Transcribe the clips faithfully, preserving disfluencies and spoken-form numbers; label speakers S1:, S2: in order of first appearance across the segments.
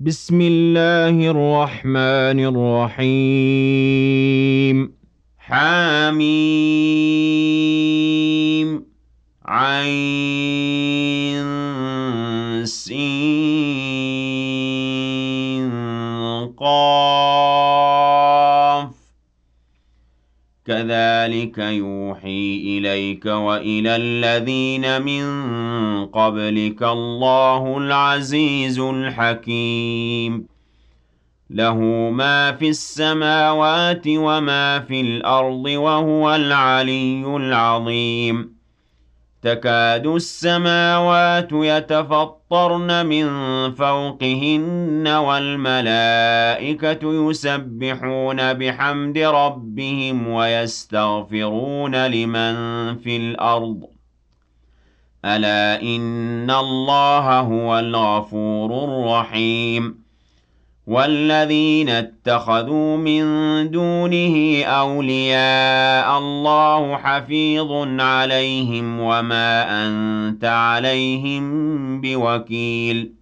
S1: بسم الله الرحمن الرحيم.
S2: حاميم عين سين قاف كذلك يوحي إليك وإلى الذين من قبلك الله العزيز الحكيم له ما في السماوات وما في الأرض وهو العلي العظيم تكاد السماوات يتفطرن من فوقهن والملائكة يسبحون بحمد ربهم ويستغفرون لمن في الأرض ألا إن الله هو الغفور الرحيم والذين اتخذوا من دونه أولياء الله حفيظ عليهم وما أنت عليهم بوكيل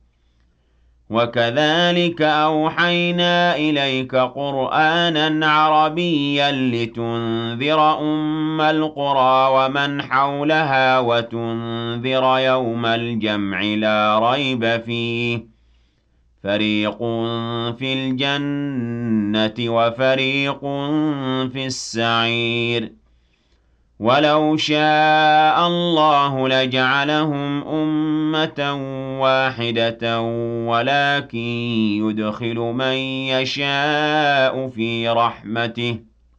S2: وكذلك أوحينا إليك قرآنا عربيا لتنذر أم القرى ومن حولها وتنذر يوم الجمع لا ريب فيه فريق في الجنة وفريق في السعير ولو شاء الله لجعلهم أمة واحدة ولكن يدخل من يشاء في رحمته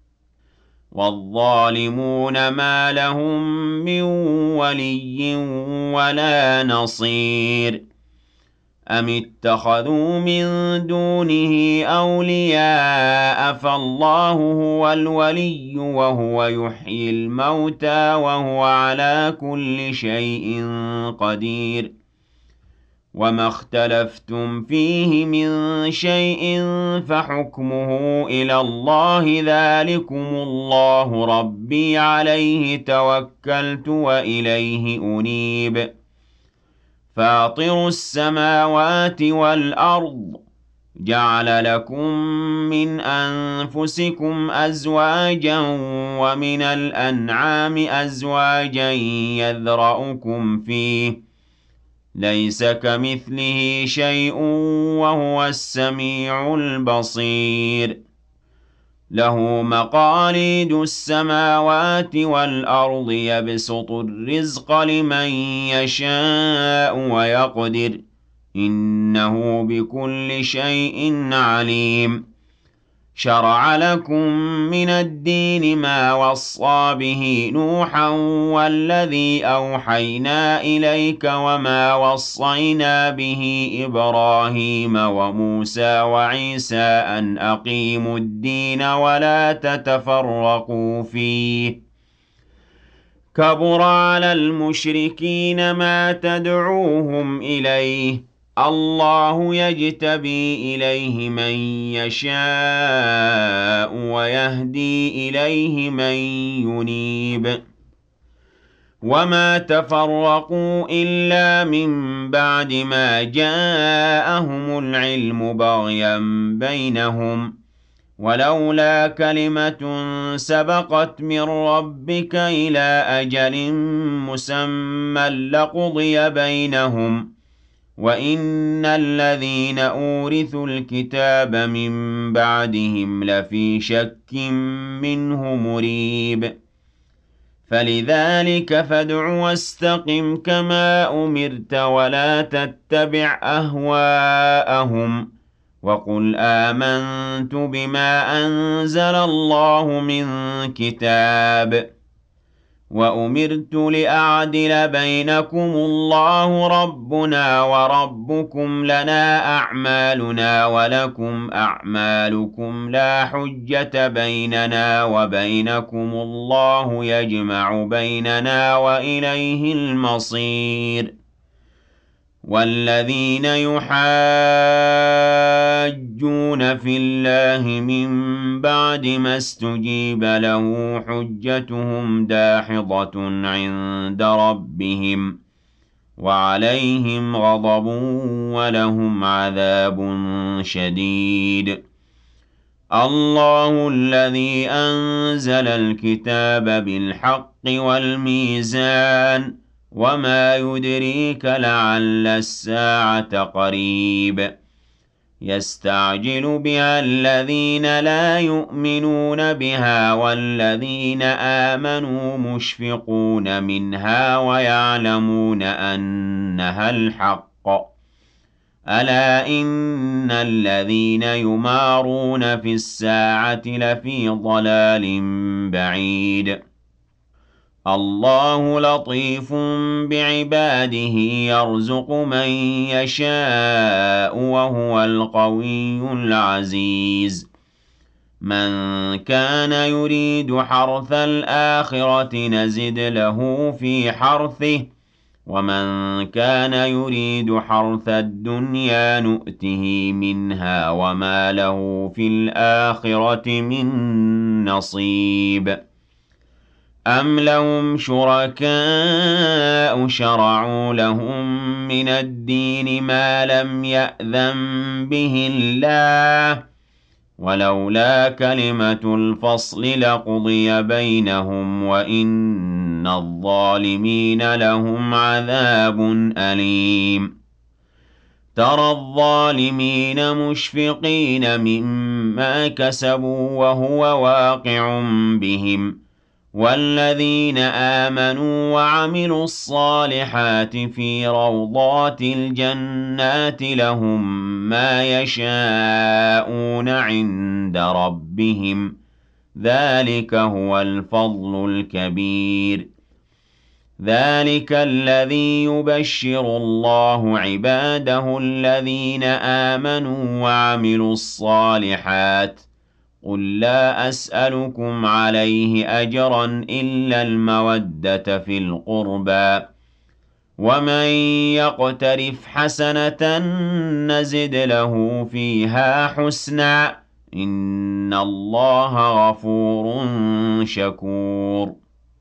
S2: والظالمون ما لهم من ولي ولا نصير أم اتخذوا من دونه أولياء فالله هو الولي وهو يحيي الموتى وهو على كل شيء قدير وما اختلفتم فيه من شيء فحكمه إلى الله ذلكم الله ربي عليه توكلت وإليه أنيب فاطر السماوات والأرض جعل لكم من أنفسكم أزواجا ومن الأنعام أزواجا يذرأكم فيه ليس كمثله شيء وهو السميع البصير له مقاليد السماوات والأرض يبسط الرزق لمن يشاء ويقدر إنه بكل شيء عليم شرع لكم من الدين ما وصى به نوحا والذي أوحينا إليك وما وصينا به إبراهيم وموسى وعيسى أن أقيموا الدين ولا تتفرقوا فيه كبر على المشركين ما تدعوهم إليه الله يجتبي إليه من يشاء ويهدي إليه من ينيب وما تفرقوا إلا من بعد ما جاءهم العلم بغيا بينهم ولولا كلمة سبقت من ربك إلى أجل مسمى لقضي بينهم وَإِنَّ الَّذِينَ أُورِثُوا الْكِتَابَ مِن بَعْدِهِمْ لَفِي شَكٍّ مِّنْهُ مُرِيبٍ فَلِذَلِكَ فَادْعُ وَاسْتَقِمْ كَمَا أُمِرْتَ وَلَا تَتَّبِعْ أَهْوَاءَهُمْ وَقُلْ آمَنتُ بِمَا أَنزَلَ اللَّهُ مِن كِتَابٍ وَأُمِرْتُ لِأَعْدِلَ بَيْنَكُمُ اللَّهُ رَبُّنَا وَرَبُّكُمْ لَنَا أَعْمَالُنَا وَلَكُمْ أَعْمَالُكُمْ لَا حُجَّةَ بَيْنَنَا وَبَيْنَكُمُ اللَّهُ يَجْمَعُ بَيْنَنَا وَإِلَيْهِ الْمَصِيرُ وَالَّذِينَ يُحَاجُّونَ فِي اللَّهِ مِن بَعْدِ مَا اسْتُجِيبَ لَهُ حُجَّتُهُمْ دَاحِضَةٌ عِندَ رَبِّهِمْ وعليهم غضب ولهم عذاب شديد. الله الذي أنزل الكتاب بالحق والميزان وما يدريك لعل الساعة قريب يستعجل بها الذين لا يؤمنون بها والذين آمنوا مشفقون منها ويعلمون أنها الحق ألا إن الذين يمارون في الساعة لفي ضلال بعيد الله لطيف بعباده يرزق من يشاء وهو القوي العزيز من كان يريد حرث الآخرة نزد له في حرثه ومن كان يريد حرث الدنيا نؤته منها وما له في الآخرة من نصيب أم لهم شركاء شرعوا لهم من الدين ما لم يأذن به الله ولولا كلمة الفصل لقضي بينهم وإن الظالمين لهم عذاب أليم ترى الظالمين مشفقين مما كسبوا وهو واقع بهم والذين آمنوا وعملوا الصالحات في روضات الجنات لهم ما يشاءون عند ربهم ذلك هو الفضل الكبير ذلك الذي يبشر الله عباده الذين آمنوا وعملوا الصالحات قل لا أسألكم عليه أجرا إلا المودة في القربى ومن يقترف حسنة نزد له فيها حسنا إن الله غفور شكور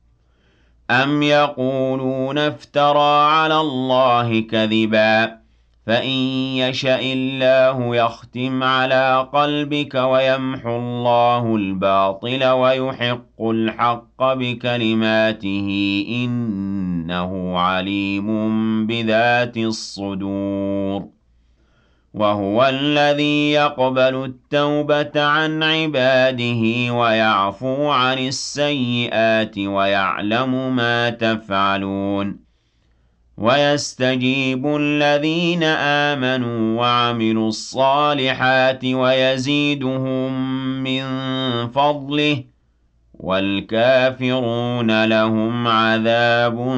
S2: أم يقولون افترى على الله كذبا فإن يشأ الله يختم على قلبك ويمحو الله الباطل ويحق الحق بكلماته إنه عليم بذات الصدور وهو الذي يقبل التوبة عن عباده ويعفو عن السيئات ويعلم ما تفعلون ويستجيب الذين آمنوا وعملوا الصالحات ويزيدهم من فضله والكافرون لهم عذاب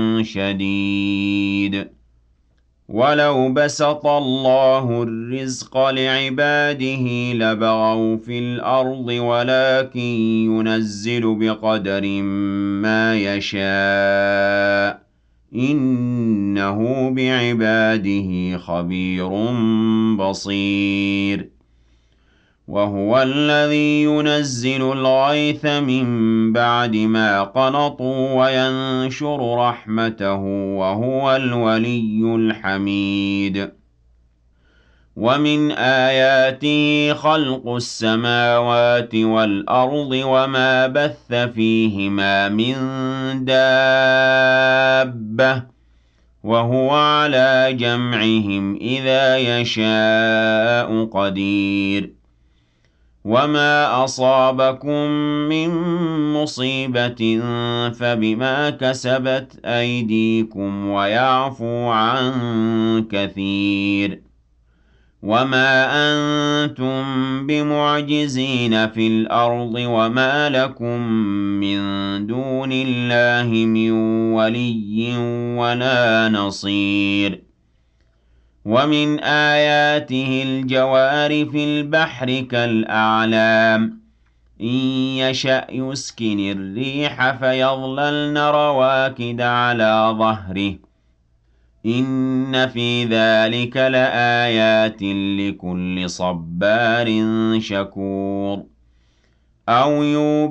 S2: شديد ولو بسط الله الرزق لعباده لبغوا في الأرض ولكن ينزل بقدر ما يشاء إنه بعباده خبير بصير وهو الذي ينزل الغيث من بعد ما قنطوا وينشر رحمته وهو الولي الحميد ومن آياته خلق السماوات والأرض وما بث فيهما من دابة وهو على جمعهم إذا يشاء قدير وما أصابكم من مصيبة فبما كسبت أيديكم ويعفو عن كثير وما أنتم بمعجزين في الأرض وما لكم من دون الله من ولي ولا نصير ومن آياته الجوار في البحر كالأعلام إن يشأ يسكن الريح فيظللن رواكد على ظهره إن في ذلك لآيات لكل صبار شكور أو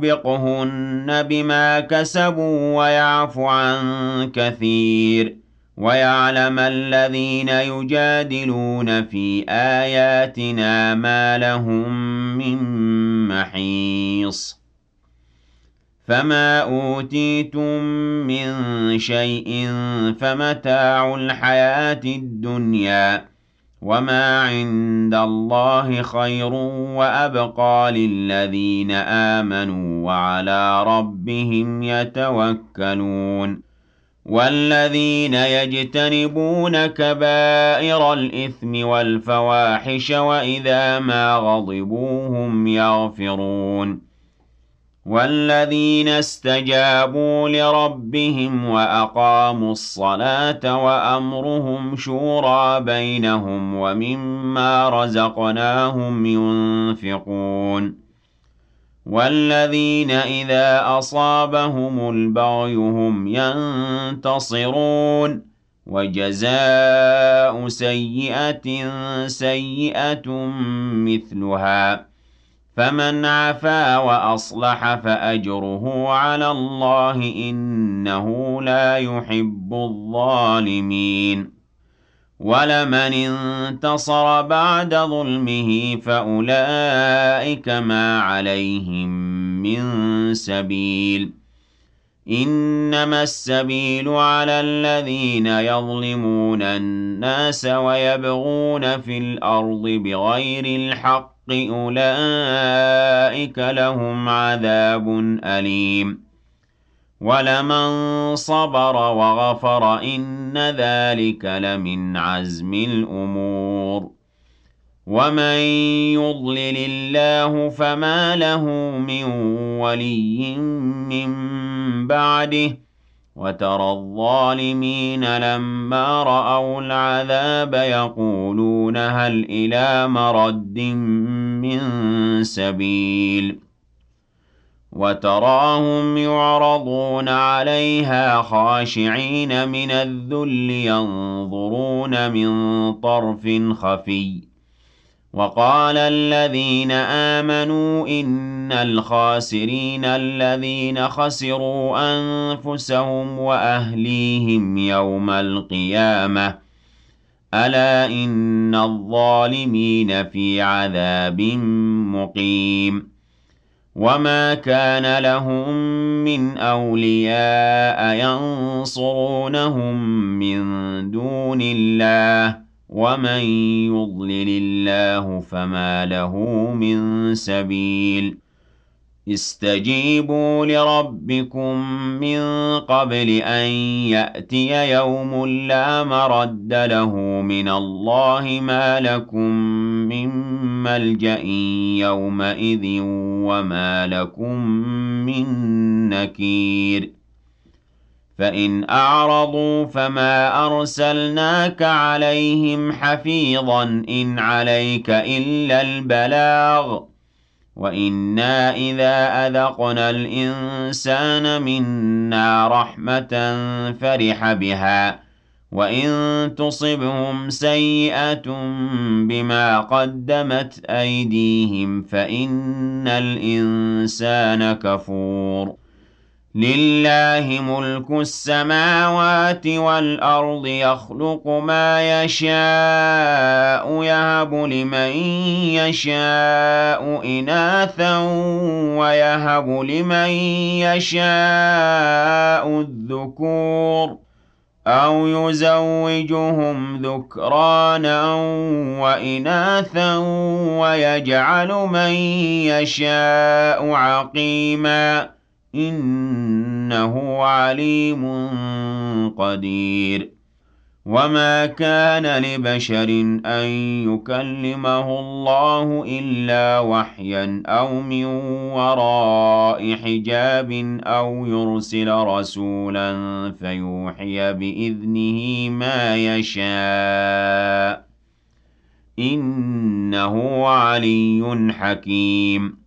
S2: يوبقهن بما كسبوا ويعفو عن كثير ويعلم الذين يجادلون في آياتنا ما لهم من محيص فما أوتيتم من شيء فمتاع الحياة الدنيا وما عند الله خير وأبقى للذين آمنوا وعلى ربهم يتوكلون والذين يجتنبون كبائر الإثم والفواحش وإذا ما غضبوا هم يغفرون والذين استجابوا لربهم وأقاموا الصلاة وأمرهم شورى بينهم ومما رزقناهم ينفقون والذين إذا أصابهم البغي هم ينتصرون وجزاء سيئة سيئة مثلها فمن عفا وأصلح فأجره على الله إنه لا يحب الظالمين ولمن انتصر بعد ظلمه فأولئك ما عليهم من سبيل إنما السبيل على الذين يظلمون الناس ويبغون في الأرض بغير الحق أولئك لهم عذاب أليم ولمن صبر وغفر إن ذلك لمن عزم الأمور ومن يضلل الله فما له من ولي من بعده وترى الظالمين لما رأوا العذاب يقولون هل إلى مرد من سبيل وتراهم يعرضون عليها خاشعين من الذل ينظرون من طرف خفي وقال الذين آمنوا إن الخاسرين الذين خسروا أنفسهم وأهليهم يوم القيامة ألا إن الظالمين في عذاب مقيم وما كان لهم من أولياء ينصرونهم من دون الله ومن يضلل الله فما له من سبيل استجيبوا لربكم من قبل أن يأتي يوم لا مرد له من الله ما لكم من ملجأ يومئذ وما لكم من نكير فإن أعرضوا فما أرسلناك عليهم حفيظا إن عليك إلا البلاغ وإنا إذا أذقنا الإنسان منا رحمة فرح بها وإن تصبهم سيئة بما قدمت أيديهم فإن الإنسان كفور لله ملك السماوات والأرض يخلق ما يشاء يهب لمن يشاء إناثا ويهب لمن يشاء الذكور أو يزوجهم ذكرانا وإناثا ويجعل من يشاء عقيما إنه عليم قدير وما كان لبشر أن يكلمه الله إلا وحيا أو من وراء حجاب أو يرسل رسولا فيوحي بإذنه ما يشاء إنه علي حكيم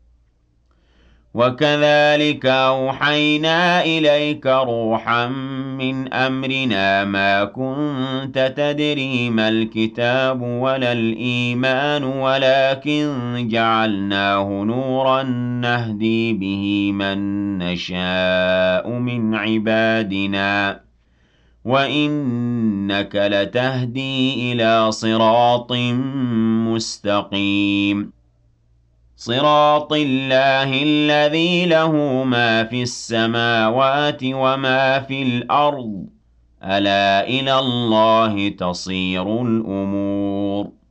S2: وكذلك أوحينا إليك روحا من أمرنا ما كنت تدري ما الكتاب ولا الإيمان ولكن جعلناه نورا نهدي به من نشاء من عبادنا وَإِنَّكَ لَتَهْدِي إِلَىٰ صِرَاطٍ مُّسْتَقِيمٍ صِرَاطِ اللَّهِ الَّذِي لَهُ مَا فِي السَّمَاوَاتِ وَمَا فِي الْأَرْضِ ۗ أَلَا إِلَى اللَّهِ تَصِيرُ الْأُمُورُ